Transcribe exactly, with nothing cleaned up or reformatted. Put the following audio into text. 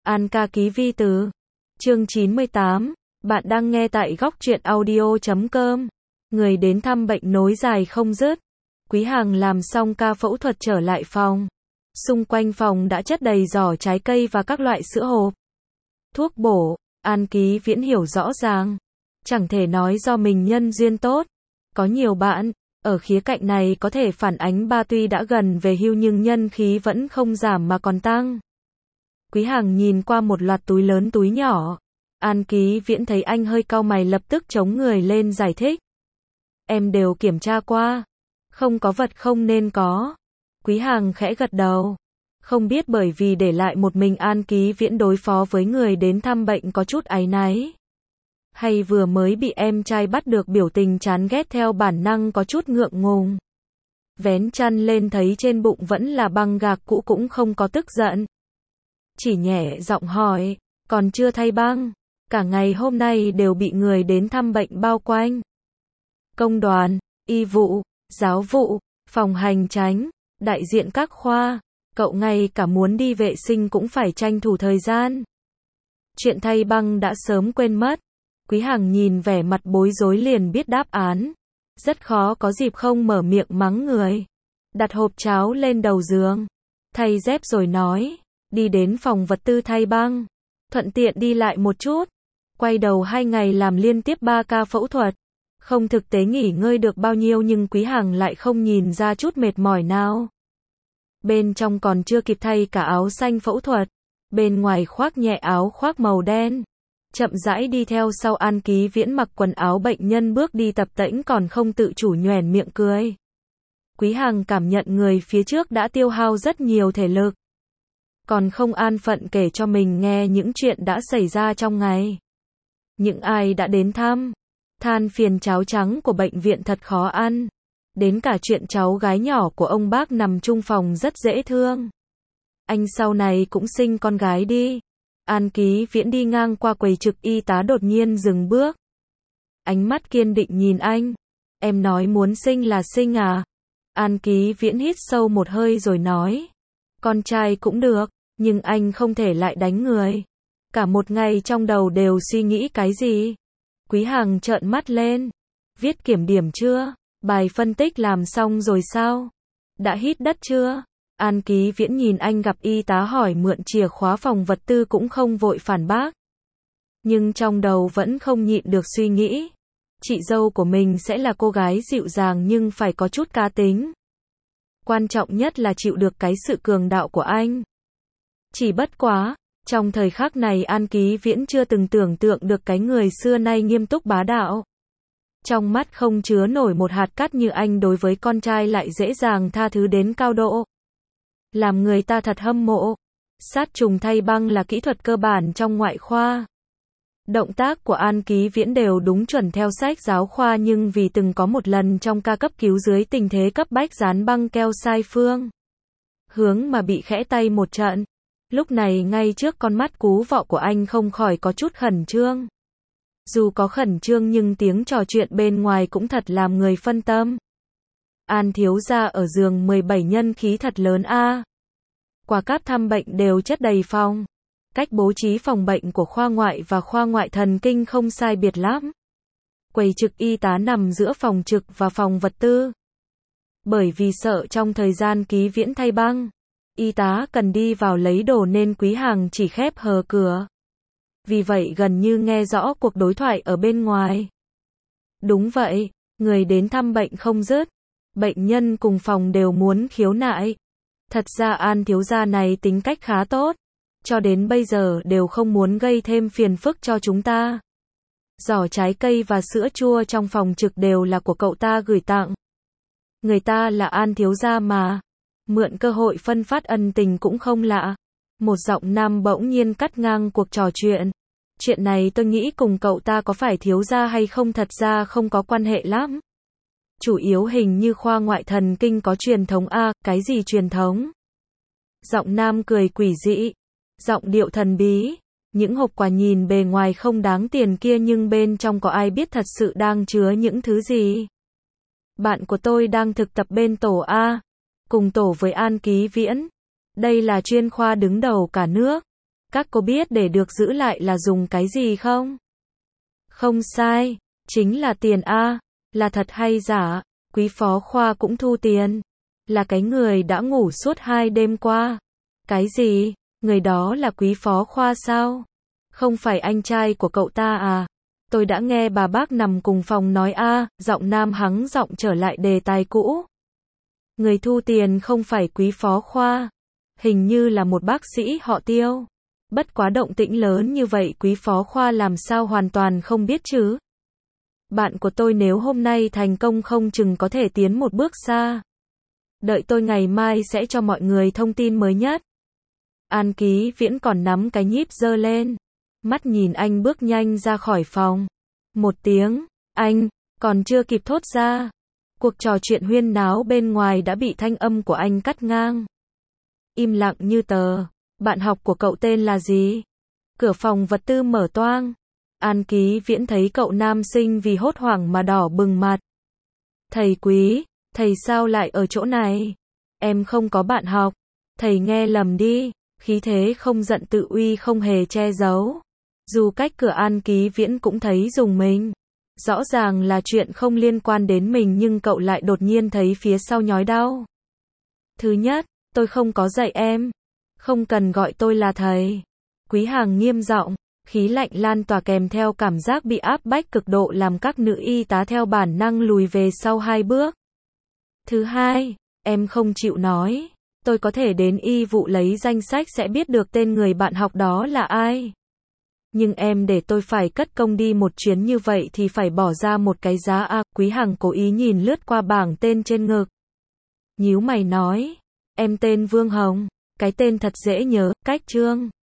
An ca ký vi từ. Chương chín mươi tám. Bạn đang nghe tại góc truyện audio chấm com. Người đến thăm bệnh nối dài không dứt. Quý Hằng làm xong ca phẫu thuật trở lại phòng. Xung quanh phòng đã chất đầy giỏ trái cây và các loại sữa hộp. Thuốc bổ, An Ký Viễn hiểu rõ ràng. Chẳng thể nói do mình nhân duyên tốt. Có nhiều bạn, ở khía cạnh này có thể phản ánh ba tuy đã gần về hưu nhưng nhân khí vẫn không giảm mà còn tăng. Quý Hằng nhìn qua một loạt túi lớn túi nhỏ. An Ký Viễn thấy anh hơi cau mày lập tức chống người lên giải thích. Em đều kiểm tra qua. Không có vật không nên có. Quý Hằng khẽ gật đầu. Không biết bởi vì để lại một mình An Ký Viễn đối phó với người đến thăm bệnh có chút áy náy. Hay vừa mới bị em trai bắt được biểu tình chán ghét theo bản năng có chút ngượng ngùng. Vén chăn lên thấy trên bụng vẫn là băng gạc cũ cũng không có tức giận. Chỉ nhẹ giọng hỏi, còn chưa thay băng. Cả ngày hôm nay đều bị người đến thăm bệnh bao quanh. Công đoàn, y vụ, giáo vụ, phòng hành chánh, đại diện các khoa. Cậu ngay cả muốn đi vệ sinh cũng phải tranh thủ thời gian. Chuyện thay băng đã sớm quên mất. Quý Hằng nhìn vẻ mặt bối rối liền biết đáp án. Rất khó có dịp không mở miệng mắng người. Đặt hộp cháo lên đầu giường. Thay dép rồi nói. Đi đến phòng vật tư thay băng. Thuận tiện đi lại một chút. Quay đầu hai ngày làm liên tiếp ba ca phẫu thuật. Không thực tế nghỉ ngơi được bao nhiêu nhưng Quý Hằng lại không nhìn ra chút mệt mỏi nào. Bên trong còn chưa kịp thay cả áo xanh phẫu thuật. Bên ngoài khoác nhẹ áo khoác màu đen. Chậm rãi đi theo sau An Ký Viễn mặc quần áo bệnh nhân bước đi tập tễnh còn không tự chủ nhoẻn miệng cười. Quý Hằng cảm nhận người phía trước đã tiêu hao rất nhiều thể lực. Còn không an phận kể cho mình nghe những chuyện đã xảy ra trong ngày. Những ai đã đến thăm. Than phiền cháo trắng của bệnh viện thật khó ăn. Đến cả chuyện cháu gái nhỏ của ông bác nằm chung phòng rất dễ thương. Anh sau này cũng sinh con gái đi. An Ký Viễn đi ngang qua quầy trực y tá đột nhiên dừng bước. Ánh mắt kiên định nhìn anh. Em nói muốn sinh là sinh à? An Ký Viễn hít sâu một hơi rồi nói. Con trai cũng được, nhưng anh không thể lại đánh người. Cả một ngày trong đầu đều suy nghĩ cái gì? Quý Hằng trợn mắt lên. Viết kiểm điểm chưa? Bài phân tích làm xong rồi sao? Đã hít đất chưa? An Ký Viễn nhìn anh gặp y tá hỏi mượn chìa khóa phòng vật tư cũng không vội phản bác. Nhưng trong đầu vẫn không nhịn được suy nghĩ. Chị dâu của mình sẽ là cô gái dịu dàng nhưng phải có chút cá tính. Quan trọng nhất là chịu được cái sự cường đạo của anh. Chỉ bất quá, trong thời khắc này An Ký Viễn chưa từng tưởng tượng được cái người xưa nay nghiêm túc bá đạo. Trong mắt không chứa nổi một hạt cát như anh đối với con trai lại dễ dàng tha thứ đến cao độ. Làm người ta thật hâm mộ. Sát trùng thay băng là kỹ thuật cơ bản trong ngoại khoa. Động tác của An Ký Viễn đều đúng chuẩn theo sách giáo khoa nhưng vì từng có một lần trong ca cấp cứu dưới tình thế cấp bách dán băng keo sai phương hướng mà bị khẽ tay một trận. Lúc này ngay trước con mắt cú vọ của anh không khỏi có chút khẩn trương. Dù có khẩn trương nhưng tiếng trò chuyện bên ngoài cũng thật làm người phân tâm. An thiếu gia ở giường mười bảy nhân khí thật lớn a. À. Quả cáp thăm bệnh đều chất đầy phòng. Cách bố trí phòng bệnh của khoa ngoại và khoa ngoại thần kinh không sai biệt lắm. Quầy trực y tá nằm giữa phòng trực và phòng vật tư. Bởi vì sợ trong thời gian Ký Viễn thay băng, y tá cần đi vào lấy đồ nên Quý Hằng chỉ khép hờ cửa. Vì vậy gần như nghe rõ cuộc đối thoại ở bên ngoài. Đúng vậy, người đến thăm bệnh không dứt. Bệnh nhân cùng phòng đều muốn khiếu nại. Thật ra An thiếu gia này tính cách khá tốt. Cho đến bây giờ đều không muốn gây thêm phiền phức cho chúng ta. Giỏ trái cây và sữa chua trong phòng trực đều là của cậu ta gửi tặng. Người ta là An thiếu gia mà. Mượn cơ hội phân phát ân tình cũng không lạ. Một giọng nam bỗng nhiên cắt ngang cuộc trò chuyện. Chuyện này tôi nghĩ cùng cậu ta có phải thiếu gia hay không thật ra không có quan hệ lắm. Chủ yếu hình như khoa ngoại thần kinh có truyền thống a, cái gì truyền thống? Giọng nam cười quỷ dị, giọng điệu thần bí, những hộp quà nhìn bề ngoài không đáng tiền kia nhưng bên trong có ai biết thật sự đang chứa những thứ gì? Bạn của tôi đang thực tập bên tổ A, cùng tổ với An Ký Viễn. Đây là chuyên khoa đứng đầu cả nước. Các cô biết để được giữ lại là dùng cái gì không? Không sai, chính là tiền a. Là thật hay giả? Quý phó khoa cũng thu tiền. Là cái người đã ngủ suốt hai đêm qua. Cái gì? Người đó là quý phó khoa sao? Không phải anh trai của cậu ta à? Tôi đã nghe bà bác nằm cùng phòng nói a. Giọng nam hắng giọng trở lại đề tài cũ. Người thu tiền không phải quý phó khoa. Hình như là một bác sĩ họ Tiêu. Bất quá động tĩnh lớn như vậy quý phó khoa làm sao hoàn toàn không biết chứ? Bạn của tôi nếu hôm nay thành công không chừng có thể tiến một bước xa. Đợi tôi ngày mai sẽ cho mọi người thông tin mới nhất. An Ký Viễn còn nắm cái nhíp giơ lên. Mắt nhìn anh bước nhanh ra khỏi phòng. Một tiếng, anh, còn chưa kịp thốt ra. Cuộc trò chuyện huyên náo bên ngoài đã bị thanh âm của anh cắt ngang. Im lặng như tờ. Bạn học của cậu tên là gì? Cửa phòng vật tư mở toang. An Ký Viễn thấy cậu nam sinh vì hốt hoảng mà đỏ bừng mặt. Thầy Quý, thầy sao lại ở chỗ này? Em không có bạn học. Thầy nghe lầm đi. Khí thế không giận tự uy không hề che giấu. Dù cách cửa An Ký Viễn cũng thấy rùng mình. Rõ ràng là chuyện không liên quan đến mình nhưng cậu lại đột nhiên thấy phía sau nhói đau. Thứ nhất, tôi không có dạy em. Không cần gọi tôi là thầy. Quý Hàng nghiêm giọng, khí lạnh lan tỏa kèm theo cảm giác bị áp bách cực độ làm các nữ y tá theo bản năng lùi về sau hai bước. Thứ hai, em không chịu nói. Tôi có thể đến y vụ lấy danh sách sẽ biết được tên người bạn học đó là ai. Nhưng em để tôi phải cất công đi một chuyến như vậy thì phải bỏ ra một cái giá a. Quý Hằng cố ý nhìn lướt qua bảng tên trên ngực. Nhíu mày nói, em tên Vương Hồng, cái tên thật dễ nhớ, cách Trương.